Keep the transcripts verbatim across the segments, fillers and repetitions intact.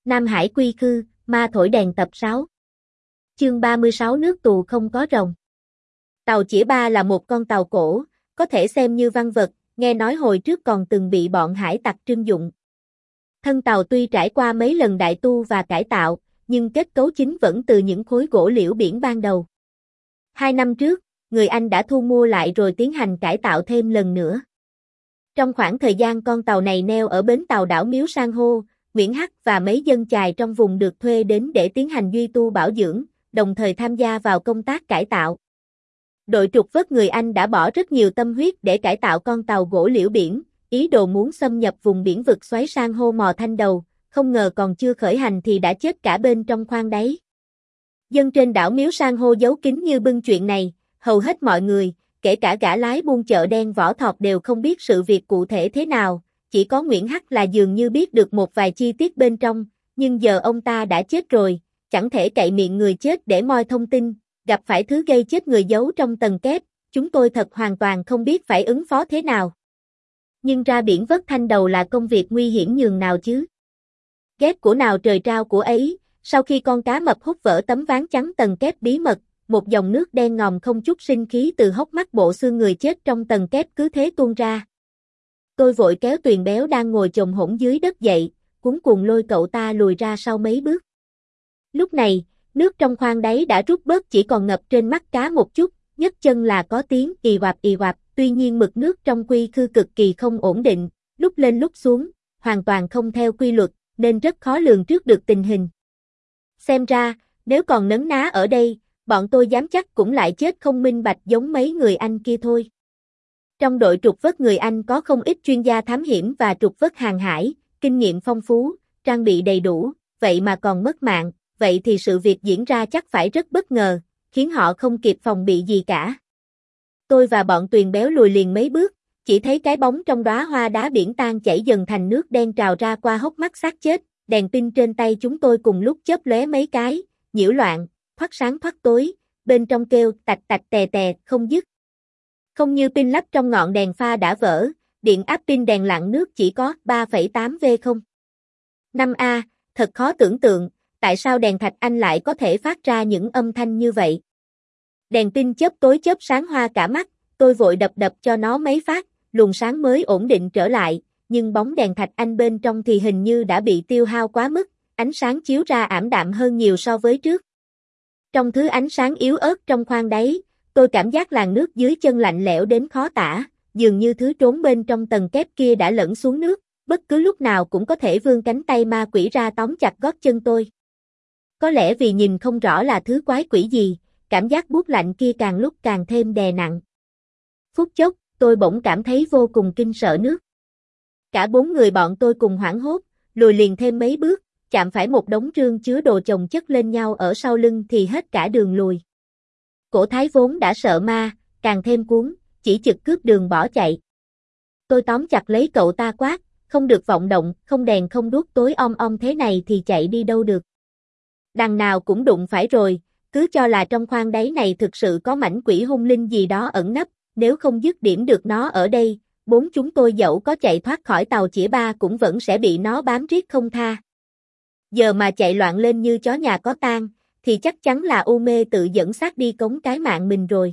Nam Hải quy khư, ma thổi đèn tập sáu. Chương ba mươi sáu nước tù không có rồng. Tàu Chĩa Ba là một con tàu cổ, có thể xem như văn vật, nghe nói hồi trước còn từng bị bọn hải tặc trưng dụng. Thân tàu tuy trải qua mấy lần đại tu và cải tạo, nhưng kết cấu chính vẫn từ những khối gỗ liễu biển ban đầu. Hai năm trước, người Anh đã thu mua lại rồi tiến hành cải tạo thêm lần nữa. Trong khoảng thời gian con tàu này neo ở bến tàu đảo Miếu San hô, Nguyễn Hắc và mấy dân chài trong vùng được thuê đến để tiến hành duy tu bảo dưỡng, đồng thời tham gia vào công tác cải tạo. Đội trục vớt người Anh đã bỏ rất nhiều tâm huyết để cải tạo con tàu gỗ liễu biển, ý đồ muốn xâm nhập vùng biển vực xoáy san hô Mò Thanh Đầu, không ngờ còn chưa khởi hành thì đã chết cả bên trong khoang đáy. Dân trên đảo Miếu San hô giấu kín như bưng chuyện này, hầu hết mọi người, kể cả gã lái buôn chợ đen Võ Thọt đều không biết sự việc cụ thể thế nào, chỉ có Nguyễn Hắc là dường như biết được một vài chi tiết bên trong, nhưng giờ ông ta đã chết rồi, chẳng thể cậy miệng người chết để moi thông tin, gặp phải thứ gây chết người giấu trong tầng kép, chúng tôi thật hoàn toàn không biết phải ứng phó thế nào. Nhưng ra biển vớt Thanh Đầu là công việc nguy hiểm nhường nào chứ? Ghét của nào trời trao của ấy, sau khi con cá mập hút vỡ tấm ván chắn tầng kép bí mật, một dòng nước đen ngòm không chút sinh khí từ hốc mắt bộ xương người chết trong tầng kép cứ thế tuôn ra. Tôi vội kéo Tuyền Béo đang ngồi chồm hổm dưới đất dậy, cuống cuồng lôi cậu ta lùi ra sau mấy bước. Lúc này, nước trong khoang đáy đã rút bớt chỉ còn ngập trên mắt cá một chút, nhấc chân là có tiếng ì oạp ì oạp, tuy nhiên mực nước trong quy khư cực kỳ không ổn định, lúc lên lúc xuống, hoàn toàn không theo quy luật, nên rất khó lường trước được tình hình. Xem ra, nếu còn nấn ná ở đây, bọn tôi dám chắc cũng lại chết không minh bạch giống mấy người Anh kia thôi. Trong đội trục vớt người Anh có không ít chuyên gia thám hiểm và trục vớt hàng hải, kinh nghiệm phong phú, trang bị đầy đủ, vậy mà còn mất mạng, vậy thì sự việc diễn ra chắc phải rất bất ngờ, khiến họ không kịp phòng bị gì cả. Tôi và bọn Tuyền Béo lùi liền mấy bước, chỉ thấy cái bóng trong đóa hoa đá biển tan chảy dần thành nước đen trào ra qua hốc mắt xác chết, đèn pin trên tay chúng tôi cùng lúc chớp lóe mấy cái, nhiễu loạn, thoát sáng thoát tối, bên trong kêu tạch tạch tè tè, không dứt. Không như pin lắp trong ngọn đèn pha đã vỡ, điện áp pin đèn lặn nước chỉ có ba phẩy tám vôn không. năm A, thật khó tưởng tượng, tại sao đèn thạch anh lại có thể phát ra những âm thanh như vậy. Đèn pin chớp tối chớp sáng hoa cả mắt, tôi vội đập đập cho nó mấy phát, luồng sáng mới ổn định trở lại, nhưng bóng đèn thạch anh bên trong thì hình như đã bị tiêu hao quá mức, ánh sáng chiếu ra ảm đạm hơn nhiều so với trước. Trong thứ ánh sáng yếu ớt trong khoang đáy, tôi cảm giác làn nước dưới chân lạnh lẽo đến khó tả, dường như thứ trốn bên trong tầng kép kia đã lẫn xuống nước, bất cứ lúc nào cũng có thể vươn cánh tay ma quỷ ra tóm chặt gót chân tôi. Có lẽ vì nhìn không rõ là thứ quái quỷ gì, cảm giác buốt lạnh kia càng lúc càng thêm đè nặng. Phút chốc, tôi bỗng cảm thấy vô cùng kinh sợ nước. Cả bốn người bọn tôi cùng hoảng hốt, lùi liền thêm mấy bước, chạm phải một đống rương chứa đồ chồng chất lên nhau ở sau lưng thì hết cả đường lùi. Cổ Thái vốn đã sợ ma, càng thêm cuốn, chỉ chực cướp đường bỏ chạy. Tôi tóm chặt lấy cậu ta quát, không được vọng động, không đèn không đuốc tối om om thế này thì chạy đi đâu được. Đằng nào cũng đụng phải rồi, cứ cho là trong khoang đáy này thực sự có mảnh quỷ hung linh gì đó ẩn nấp, nếu không dứt điểm được nó ở đây, bốn chúng tôi dẫu có chạy thoát khỏi tàu Chĩa Ba cũng vẫn sẽ bị nó bám riết không tha. Giờ mà chạy loạn lên như chó nhà có tang, thì chắc chắn là u mê tự dẫn xác đi cống cái mạng mình rồi.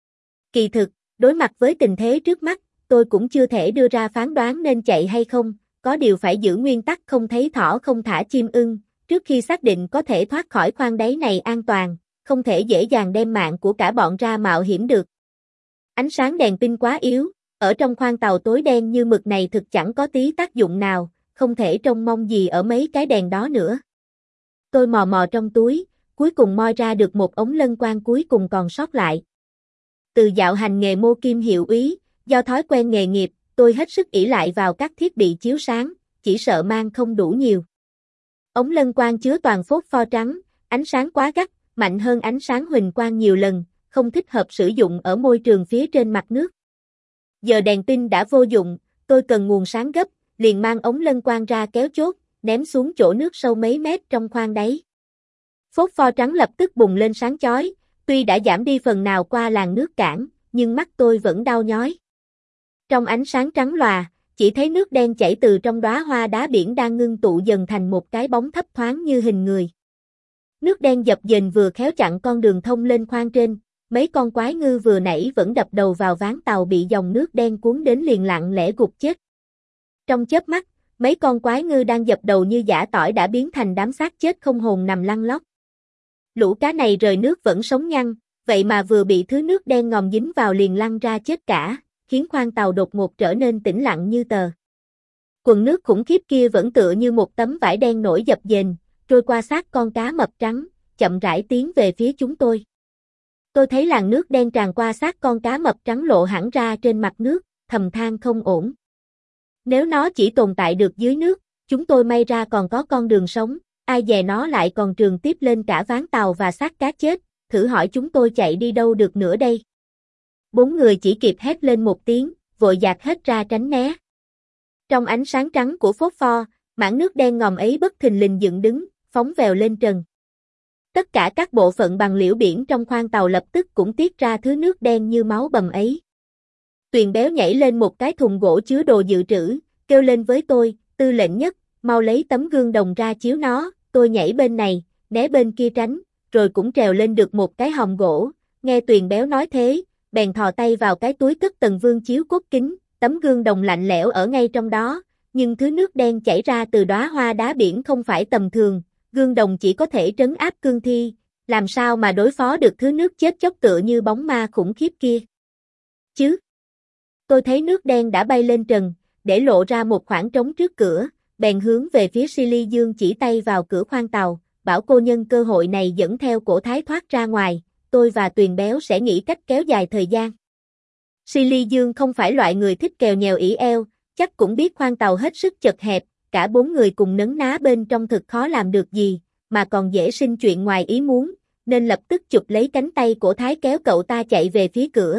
Kỳ thực, đối mặt với tình thế trước mắt, tôi cũng chưa thể đưa ra phán đoán nên chạy hay không, có điều phải giữ nguyên tắc không thấy thỏ không thả chim ưng, trước khi xác định có thể thoát khỏi khoang đáy này an toàn, không thể dễ dàng đem mạng của cả bọn ra mạo hiểm được. Ánh sáng đèn pin quá yếu, ở trong khoang tàu tối đen như mực này thực chẳng có tí tác dụng nào, không thể trông mong gì ở mấy cái đèn đó nữa. Tôi mò mò trong túi, cuối cùng moi ra được một ống lân quang cuối cùng còn sót lại. Từ dạo hành nghề mô kim hiệu úy, do thói quen nghề nghiệp, tôi hết sức ỷ lại vào các thiết bị chiếu sáng, chỉ sợ mang không đủ nhiều. Ống lân quang chứa toàn phốt pho trắng, ánh sáng quá gắt, mạnh hơn ánh sáng huỳnh quang nhiều lần, không thích hợp sử dụng ở môi trường phía trên mặt nước. Giờ đèn pin đã vô dụng, tôi cần nguồn sáng gấp, liền mang ống lân quang ra kéo chốt, ném xuống chỗ nước sâu mấy mét trong khoang đáy. Phốt pho trắng lập tức bùng lên sáng chói, tuy đã giảm đi phần nào qua làn nước cản, nhưng mắt tôi vẫn đau nhói. Trong ánh sáng trắng lòa, chỉ thấy nước đen chảy từ trong đóa hoa đá biển đang ngưng tụ dần thành một cái bóng thấp thoáng như hình người. Nước đen dập dềnh vừa khéo chặn con đường thông lên khoang trên, mấy con quái ngư vừa nãy vẫn đập đầu vào ván tàu bị dòng nước đen cuốn đến liền lặng lẽ gục chết. Trong chớp mắt, mấy con quái ngư đang dập đầu như giã tỏi đã biến thành đám xác chết không hồn nằm lăn lóc. Lũ cá này rời nước vẫn sống nhăn, vậy mà vừa bị thứ nước đen ngòm dính vào liền lăn ra chết cả, khiến khoang tàu đột ngột trở nên tĩnh lặng như tờ. Quần nước khủng khiếp kia vẫn tựa như một tấm vải đen nổi dập dềnh, trôi qua xác con cá mập trắng, chậm rãi tiến về phía chúng tôi. Tôi thấy làn nước đen tràn qua xác con cá mập trắng lộ hẳn ra trên mặt nước, thầm than không ổn. Nếu nó chỉ tồn tại được dưới nước, chúng tôi may ra còn có con đường sống, ai dè nó lại còn trường tiếp lên cả ván tàu và xác cá chết, thử hỏi chúng tôi chạy đi đâu được nữa đây. Bốn người chỉ kịp hét lên một tiếng, vội dạt hết ra tránh né. Trong ánh sáng trắng của phốt pho, mảng nước đen ngòm ấy bất thình lình dựng đứng, phóng vèo lên trần. Tất cả các bộ phận bằng liễu biển trong khoang tàu lập tức cũng tiết ra thứ nước đen như máu bầm ấy. Tuyền béo nhảy lên một cái thùng gỗ chứa đồ dự trữ, kêu lên với tôi, Tư lệnh Nhất, mau lấy tấm gương đồng ra chiếu nó, tôi nhảy bên này, né bên kia tránh, rồi cũng trèo lên được một cái hòm gỗ, nghe Tuyền béo nói thế, bèn thò tay vào cái túi cất tầng vương chiếu cốt kính, tấm gương đồng lạnh lẽo ở ngay trong đó, nhưng thứ nước đen chảy ra từ đóa hoa đá biển không phải tầm thường, gương đồng chỉ có thể trấn áp cương thi, làm sao mà đối phó được thứ nước chết chóc tựa như bóng ma khủng khiếp kia. Chứ? Tôi thấy nước đen đã bay lên trần, để lộ ra một khoảng trống trước cửa, bèn hướng về phía Silly Dương chỉ tay vào cửa khoang tàu, bảo cô nhân cơ hội này dẫn theo cổ thái thoát ra ngoài, tôi và Tuyền béo sẽ nghĩ cách kéo dài thời gian. Silly Dương không phải loại người thích kèo nhèo ỷ eo, chắc cũng biết khoang tàu hết sức chật hẹp, cả bốn người cùng nấn ná bên trong thực khó làm được gì, mà còn dễ sinh chuyện ngoài ý muốn, nên lập tức chụp lấy cánh tay cổ thái kéo cậu ta chạy về phía cửa.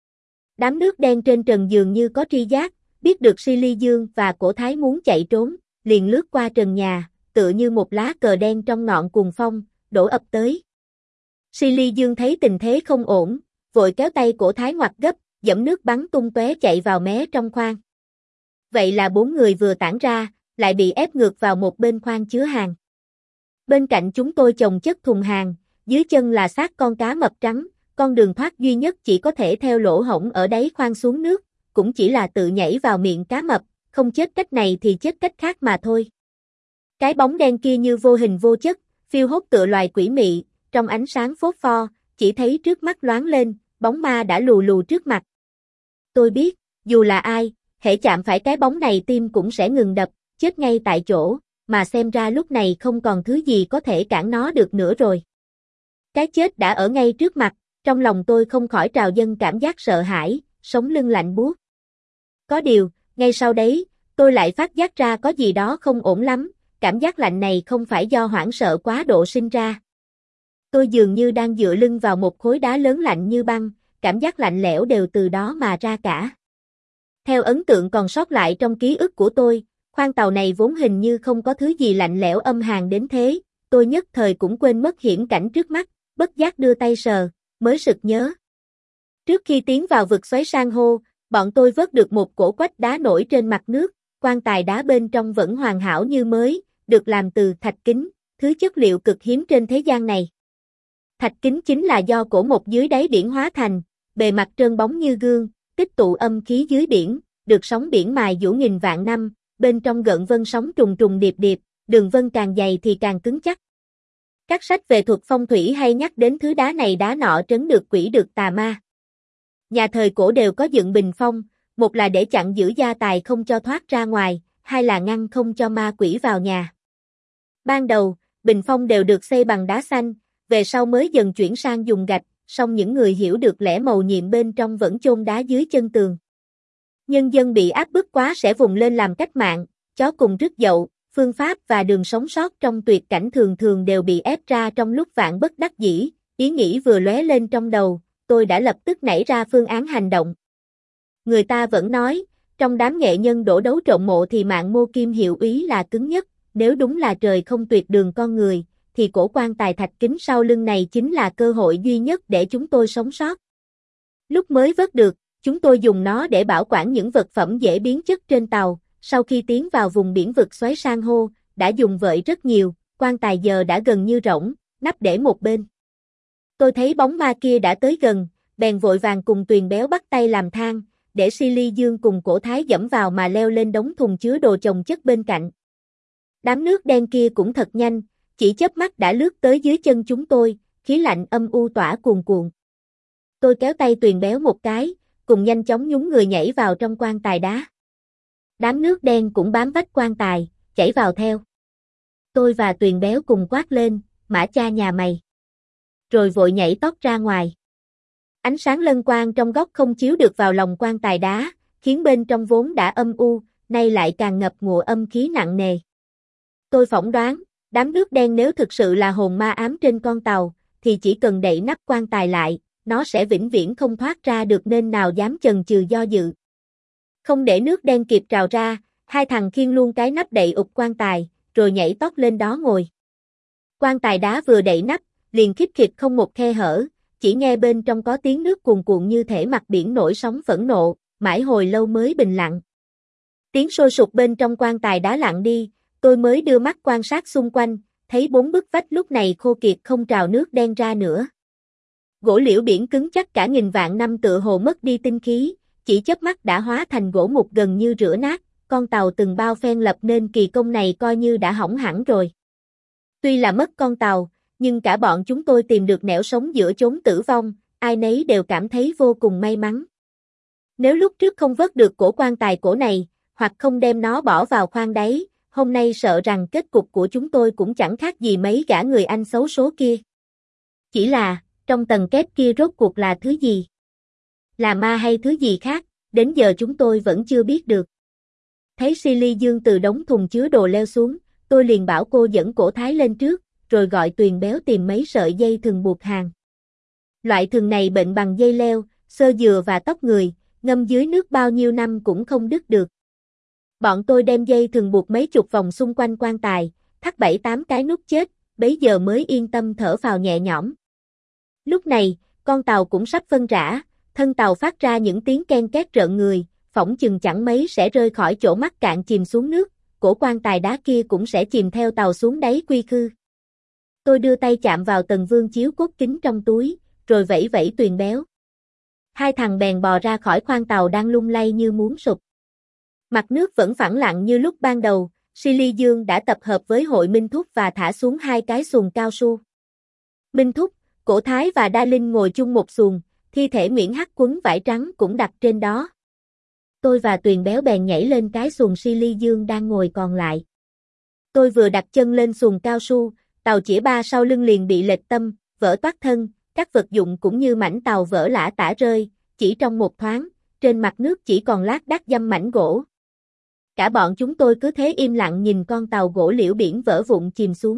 Đám nước đen trên trần dường như có tri giác, biết được Silly Dương và cổ thái muốn chạy trốn, liền lướt qua trần nhà, tựa như một lá cờ đen trong ngọn cuồng phong, đổ ập tới. Silly Dương thấy tình thế không ổn, vội kéo tay cổ thái ngoặt gấp, giẫm nước bắn tung tóe chạy vào mé trong khoang. Vậy là bốn người vừa tản ra, lại bị ép ngược vào một bên khoang chứa hàng. Bên cạnh chúng tôi chồng chất thùng hàng, dưới chân là xác con cá mập trắng, con đường thoát duy nhất chỉ có thể theo lỗ hổng ở đáy khoang xuống nước, cũng chỉ là tự nhảy vào miệng cá mập, không chết cách này thì chết cách khác mà thôi. Cái bóng đen kia như vô hình vô chất, phiêu hốt tựa loài quỷ mị, trong ánh sáng phốt pho, chỉ thấy trước mắt loáng lên, bóng ma đã lù lù trước mặt. Tôi biết, dù là ai, hễ chạm phải cái bóng này tim cũng sẽ ngừng đập, chết ngay tại chỗ, mà xem ra lúc này không còn thứ gì có thể cản nó được nữa rồi. Cái chết đã ở ngay trước mặt, trong lòng tôi không khỏi trào dâng cảm giác sợ hãi, sống lưng lạnh buốt. Có điều, ngay sau đấy, tôi lại phát giác ra có gì đó không ổn lắm, cảm giác lạnh này không phải do hoảng sợ quá độ sinh ra. Tôi dường như đang dựa lưng vào một khối đá lớn lạnh như băng, cảm giác lạnh lẽo đều từ đó mà ra cả. Theo ấn tượng còn sót lại trong ký ức của tôi, khoang tàu này vốn hình như không có thứ gì lạnh lẽo âm hàn đến thế, tôi nhất thời cũng quên mất hiểm cảnh trước mắt, bất giác đưa tay sờ, mới sực nhớ. Trước khi tiến vào vực xoáy san hô, bọn tôi vớt được một cổ quách đá nổi trên mặt nước, quan tài đá bên trong vẫn hoàn hảo như mới, được làm từ thạch kính, thứ chất liệu cực hiếm trên thế gian này. Thạch kính chính là do cổ một dưới đáy biển hóa thành, bề mặt trơn bóng như gương, tích tụ âm khí dưới biển, được sóng biển mài dũa nghìn vạn năm, bên trong gợn vân sóng trùng trùng điệp điệp, đường vân càng dày thì càng cứng chắc. Các sách về thuật phong thủy hay nhắc đến thứ đá này đá nọ trấn được quỷ được tà ma. Nhà thời cổ đều có dựng bình phong, một là để chặn giữ gia tài không cho thoát ra ngoài, hai là ngăn không cho ma quỷ vào nhà. Ban đầu, bình phong đều được xây bằng đá xanh, về sau mới dần chuyển sang dùng gạch, song những người hiểu được lẽ mầu nhiệm bên trong vẫn chôn đá dưới chân tường. Nhân dân bị áp bức quá sẽ vùng lên làm cách mạng, chó cùng rứt dậu, phương pháp và đường sống sót trong tuyệt cảnh thường thường đều bị ép ra trong lúc vạn bất đắc dĩ, ý nghĩ vừa lóe lên trong đầu, tôi đã lập tức nảy ra phương án hành động. Người ta vẫn nói, trong đám nghệ nhân đổ đấu trộn mộ thì mạng Mô Kim hiệu úy là cứng nhất, nếu đúng là trời không tuyệt đường con người, thì cổ quan tài thạch kính sau lưng này chính là cơ hội duy nhất để chúng tôi sống sót. Lúc mới vớt được, Chúng tôi dùng nó để bảo quản những vật phẩm dễ biến chất trên tàu, sau khi tiến vào vùng biển vực xoáy san hô, đã dùng vợi rất nhiều, quan tài giờ đã gần như rỗng, nắp để một bên. Tôi thấy bóng ma kia đã tới gần, bèn vội vàng cùng Tuyền Béo bắt tay làm thang, để Silly Dương cùng Cổ Thái dẫm vào mà leo lên đống thùng chứa đồ chồng chất bên cạnh. Đám nước đen kia cũng thật nhanh, chỉ chớp mắt đã lướt tới dưới chân chúng tôi, khí lạnh âm u tỏa cuồn cuộn. Tôi kéo tay Tuyền Béo một cái, cùng nhanh chóng nhúng người nhảy vào trong quan tài đá. Đám nước đen cũng bám vách quan tài, chảy vào theo. Tôi và Tuyền Béo cùng quát lên, Mã cha nhà mày. Rồi vội nhảy tót ra ngoài. Ánh sáng lân quang trong góc không chiếu được vào lòng quan tài đá, khiến bên trong vốn đã âm u, nay lại càng ngập ngụa âm khí nặng nề. Tôi phỏng đoán, đám nước đen nếu thực sự là hồn ma ám trên con tàu, thì chỉ cần đậy nắp quan tài lại, nó sẽ vĩnh viễn không thoát ra được nên nào dám chần chừ do dự. Không để nước đen kịp trào ra, hai thằng khiêng luôn cái nắp đậy ụp quan tài, rồi nhảy tót lên đó ngồi. Quan tài đá vừa đậy nắp, liền khít khịt không một khe hở, chỉ nghe bên trong có tiếng nước cuồn cuộn như thể mặt biển nổi sóng phẫn nộ, mãi hồi lâu mới bình lặng. Tiếng sôi sục bên trong quan tài đá lặng đi, tôi mới đưa mắt quan sát xung quanh, thấy bốn bức vách lúc này khô kiệt không trào nước đen ra nữa. Gỗ liễu biển cứng chắc cả nghìn vạn năm tựa hồ mất đi tinh khí, chỉ chớp mắt đã hóa thành gỗ mục gần như rữa nát, con tàu từng bao phen lập nên kỳ công này coi như đã hỏng hẳn rồi. Tuy là mất con tàu, nhưng cả bọn chúng tôi tìm được nẻo sống giữa chốn tử vong, ai nấy đều cảm thấy vô cùng may mắn. Nếu lúc trước không vớt được cổ quan tài cổ này, hoặc không đem nó bỏ vào khoang đáy, hôm nay sợ rằng kết cục của chúng tôi cũng chẳng khác gì mấy gã người Anh xấu số kia. Chỉ là, trong tầng kép kia rốt cuộc là thứ gì? Là ma hay thứ gì khác, đến giờ chúng tôi vẫn chưa biết được. Thấy Silly Dương từ đống thùng chứa đồ leo xuống, tôi liền bảo cô dẫn Cổ Thái lên trước, rồi gọi Tuyền Béo tìm mấy sợi dây thừng buộc hàng. Loại thừng này bệnh bằng dây leo, xơ dừa và tóc người, ngâm dưới nước bao nhiêu năm cũng không đứt được. Bọn tôi đem dây thừng buộc mấy chục vòng xung quanh quan tài, thắt bảy tám cái nút chết, bấy giờ mới yên tâm thở phào nhẹ nhõm. Lúc này, con tàu cũng sắp phân rã, thân tàu phát ra những tiếng ken két rợn người, phỏng chừng chẳng mấy sẽ rơi khỏi chỗ mắc cạn chìm xuống nước, cổ quan tài đá kia cũng sẽ chìm theo tàu xuống đáy quy khư. Tôi đưa tay chạm vào tầng vương chiếu cốt kính trong túi, rồi vẫy vẫy Tuyền Béo. Hai thằng bèn bò ra khỏi khoang tàu đang lung lay như muốn sụp. Mặt nước vẫn phẳng lặng như lúc ban đầu, Silly Dương đã tập hợp với hội Minh Thúc và thả xuống hai cái xuồng cao su. Minh Thúc, Cổ Thái và Đa Linh ngồi chung một xuồng, thi thể Nguyễn Hắc quấn vải trắng cũng đặt trên đó. Tôi và Tuyền Béo bèn nhảy lên cái xuồng Silly Dương đang ngồi còn lại. Tôi vừa đặt chân lên xuồng cao su, tàu chĩa ba sau lưng liền bị lệch tâm, vỡ toác thân, các vật dụng cũng như mảnh tàu vỡ lả tả rơi, chỉ trong một thoáng, trên mặt nước chỉ còn lác đác dăm mảnh gỗ. Cả bọn chúng tôi cứ thế im lặng nhìn con tàu gỗ liễu biển vỡ vụn chìm xuống.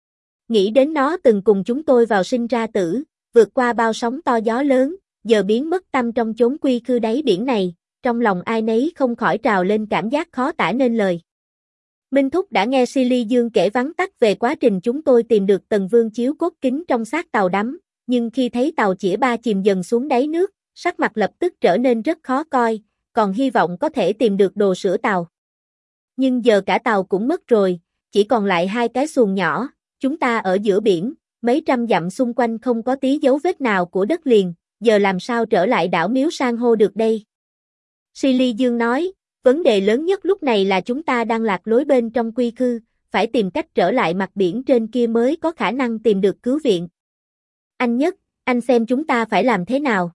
Nghĩ đến nó từng cùng chúng tôi vào sinh ra tử, vượt qua bao sóng to gió lớn, giờ biến mất tâm trong chốn quy khư đáy biển này, trong lòng ai nấy không khỏi trào lên cảm giác khó tả nên lời. Minh Thúc đã nghe Silly Dương kể vắn tắt về quá trình chúng tôi tìm được tầng vương chiếu cốt kính trong xác tàu đắm, nhưng khi thấy tàu chĩa ba chìm dần xuống đáy nước, sắc mặt lập tức trở nên rất khó coi, còn hy vọng có thể tìm được đồ sửa tàu. Nhưng giờ cả tàu cũng mất rồi, chỉ còn lại hai cái xuồng nhỏ, chúng ta ở giữa biển, mấy trăm dặm xung quanh không có tí dấu vết nào của đất liền, giờ làm sao trở lại đảo Miếu San hô được đây? Silly Dương nói, vấn đề lớn nhất lúc này là chúng ta đang lạc lối bên trong quy khư, phải tìm cách trở lại mặt biển trên kia mới có khả năng tìm được cứu viện. Anh Nhất, anh xem chúng ta phải làm thế nào?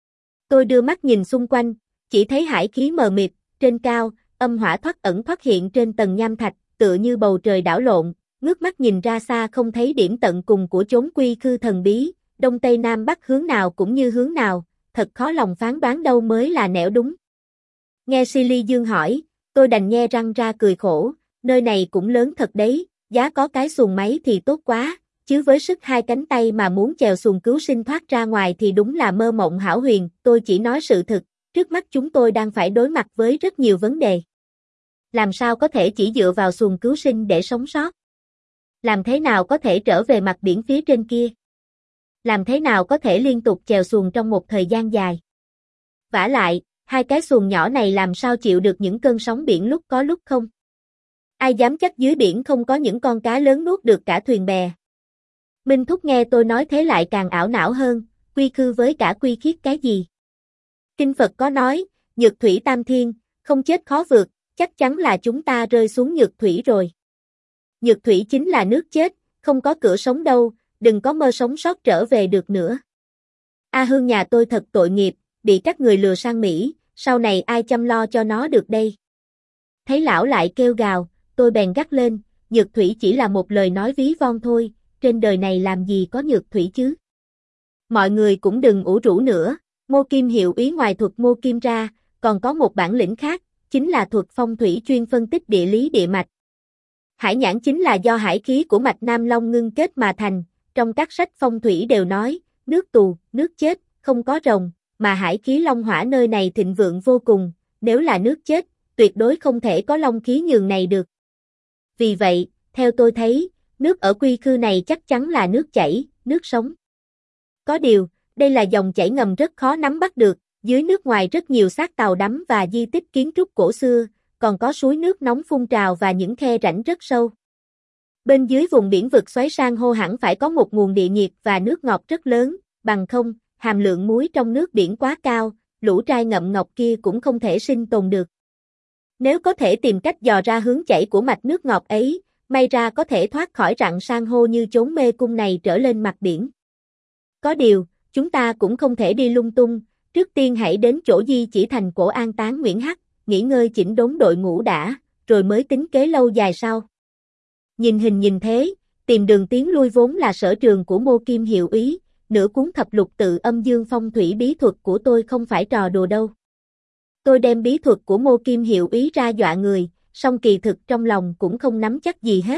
Tôi đưa mắt nhìn xung quanh, chỉ thấy hải khí mờ mịt, trên cao, âm hỏa thoát ẩn thoát hiện trên tầng nham thạch, tựa như bầu trời đảo lộn, ngước mắt nhìn ra xa không thấy điểm tận cùng của chốn quy khư thần bí, đông tây nam bắc hướng nào cũng như hướng nào, thật khó lòng phán đoán đâu mới là nẻo đúng. Nghe Silly Dương hỏi, tôi đành nhe răng ra cười khổ, nơi này cũng lớn thật đấy, giá có cái xuồng máy thì tốt quá, chứ với sức hai cánh tay mà muốn chèo xuồng cứu sinh thoát ra ngoài thì đúng là mơ mộng hão huyền, tôi chỉ nói sự thực, trước mắt chúng tôi đang phải đối mặt với rất nhiều vấn đề. Làm sao có thể chỉ dựa vào xuồng cứu sinh để sống sót? Làm thế nào có thể trở về mặt biển phía trên kia? Làm thế nào có thể liên tục chèo xuồng trong một thời gian dài? Vả lại, hai cái xuồng nhỏ này làm sao chịu được những cơn sóng biển lúc có lúc không? Ai dám chắc dưới biển không có những con cá lớn nuốt được cả thuyền bè. Minh Thúc nghe tôi nói thế lại càng ảo não hơn, quy khư với cả quy khiết cái gì? Kinh Phật có nói, nhược thủy tam thiên, không chết khó vượt, chắc chắn là chúng ta rơi xuống nhược thủy rồi. Nhược thủy chính là nước chết, không có cửa sống đâu, đừng có mơ sống sót trở về được nữa. A Hương nhà tôi thật tội nghiệp, bị các người lừa sang Mỹ, sau này ai chăm lo cho nó được đây? Thấy lão lại kêu gào, tôi bèn gắt lên, nhược thủy chỉ là một lời nói ví von thôi, trên đời này làm gì có nhược thủy chứ? Mọi người cũng đừng ủ rũ nữa, Mô Kim hiệu úy ngoài thuật mô kim ra, còn có một bản lĩnh khác, chính là thuật phong thủy chuyên phân tích địa lý địa mạch. Hải nhãn chính là do hải khí của mạch Nam Long ngưng kết mà thành, trong các sách phong thủy đều nói, nước tù, nước chết, không có rồng, mà hải khí long hỏa nơi này thịnh vượng vô cùng, nếu là nước chết, tuyệt đối không thể có long khí nhường này được. Vì vậy, theo tôi thấy, nước ở quy khư này chắc chắn là nước chảy, nước sống. Có điều, đây là dòng chảy ngầm rất khó nắm bắt được, dưới nước ngoài rất nhiều xác tàu đắm và di tích kiến trúc cổ xưa, còn có suối nước nóng phun trào và những khe rãnh rất sâu. Bên dưới vùng biển vực xoáy san hô hẳn phải có một nguồn địa nhiệt và nước ngọt rất lớn, bằng không, hàm lượng muối trong nước biển quá cao, lũ trai ngậm ngọc kia cũng không thể sinh tồn được. Nếu có thể tìm cách dò ra hướng chảy của mạch nước ngọt ấy, may ra có thể thoát khỏi rặng san hô như chốn mê cung này trở lên mặt biển. Có điều, chúng ta cũng không thể đi lung tung, trước tiên hãy đến chỗ di chỉ thành cổ an táng Nguyễn Hắc, nghỉ ngơi chỉnh đốn đội ngũ đã, rồi mới tính kế lâu dài sau. Nhìn hình nhìn thế, tìm đường tiến lui vốn là sở trường của Mô Kim hiệu úy, nửa cuốn thập lục tự âm dương phong thủy bí thuật của tôi không phải trò đùa đâu. Tôi đem bí thuật của Mô Kim hiệu úy ra dọa người, song kỳ thực trong lòng cũng không nắm chắc gì hết.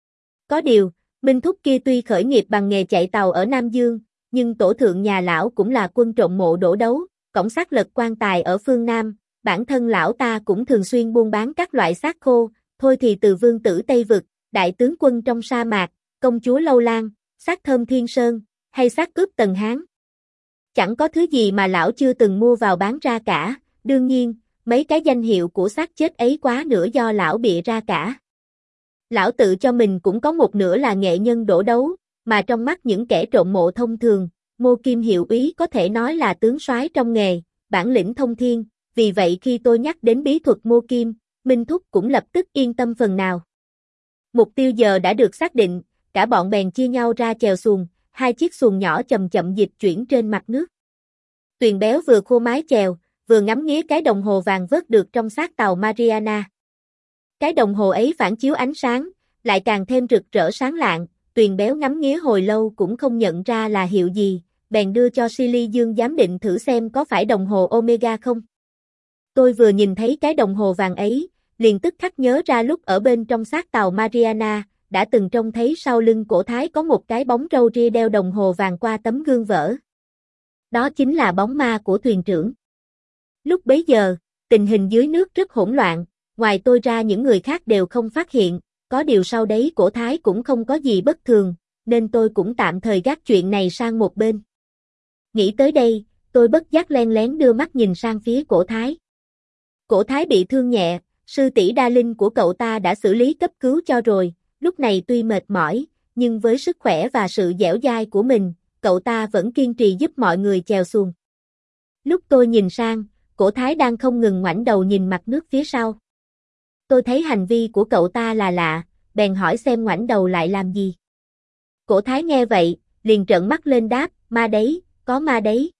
Có điều, Minh Thúc kia tuy khởi nghiệp bằng nghề chạy tàu ở Nam Dương, nhưng tổ thượng nhà lão cũng là quân trộm mộ đổ đấu, cõng xác lật quan tài ở phương Nam, bản thân lão ta cũng thường xuyên buôn bán các loại xác khô, thôi thì từ vương tử Tây Vực, đại tướng quân trong sa mạc, công chúa Lâu Lan, xác thơm Thiên Sơn, hay xác cướp Tần Hán. Chẳng có thứ gì mà lão chưa từng mua vào bán ra cả, đương nhiên, mấy cái danh hiệu của xác chết ấy quá nửa do lão bịa ra cả. Lão tự cho mình cũng có một nửa là nghệ nhân đổ đấu, mà trong mắt những kẻ trộm mộ thông thường, Mô Kim hiệu úy có thể nói là tướng soái trong nghề, bản lĩnh thông thiên, vì vậy khi tôi nhắc đến bí thuật Mô Kim, Minh Thúc cũng lập tức yên tâm phần nào. Mục tiêu giờ đã được xác định, cả bọn bèn chia nhau ra chèo xuồng, hai chiếc xuồng nhỏ chậm chậm dịch chuyển trên mặt nước. Tuyền béo vừa khô mái chèo, vừa ngắm nghía cái đồng hồ vàng vớt được trong xác tàu Mariana. Cái đồng hồ ấy phản chiếu ánh sáng, lại càng thêm rực rỡ sáng lạng, Tuyền béo ngắm nghía hồi lâu cũng không nhận ra là hiệu gì, bèn đưa cho Silly Dương giám định thử xem có phải đồng hồ Omega không. Tôi vừa nhìn thấy cái đồng hồ vàng ấy, liền tức khắc nhớ ra lúc ở bên trong xác tàu Mariana, đã từng trông thấy sau lưng cổ Thái có một cái bóng râu ria đeo đồng hồ vàng qua tấm gương vỡ. Đó chính là bóng ma của thuyền trưởng. Lúc bấy giờ, tình hình dưới nước rất hỗn loạn, ngoài tôi ra những người khác đều không phát hiện, có điều sau đấy cổ Thái cũng không có gì bất thường, nên tôi cũng tạm thời gác chuyện này sang một bên. Nghĩ tới đây, tôi bất giác len lén đưa mắt nhìn sang phía cổ Thái. Cổ Thái bị thương nhẹ, sư tỷ Đa Linh của cậu ta đã xử lý cấp cứu cho rồi, lúc này tuy mệt mỏi, nhưng với sức khỏe và sự dẻo dai của mình, cậu ta vẫn kiên trì giúp mọi người chèo xuồng. Lúc tôi nhìn sang, cổ Thái đang không ngừng ngoảnh đầu nhìn mặt nước phía sau. Tôi thấy hành vi của cậu ta là lạ, bèn hỏi xem ngoảnh đầu lại làm gì. Cổ Thái nghe vậy, liền trợn mắt lên đáp, ma đấy, có ma đấy.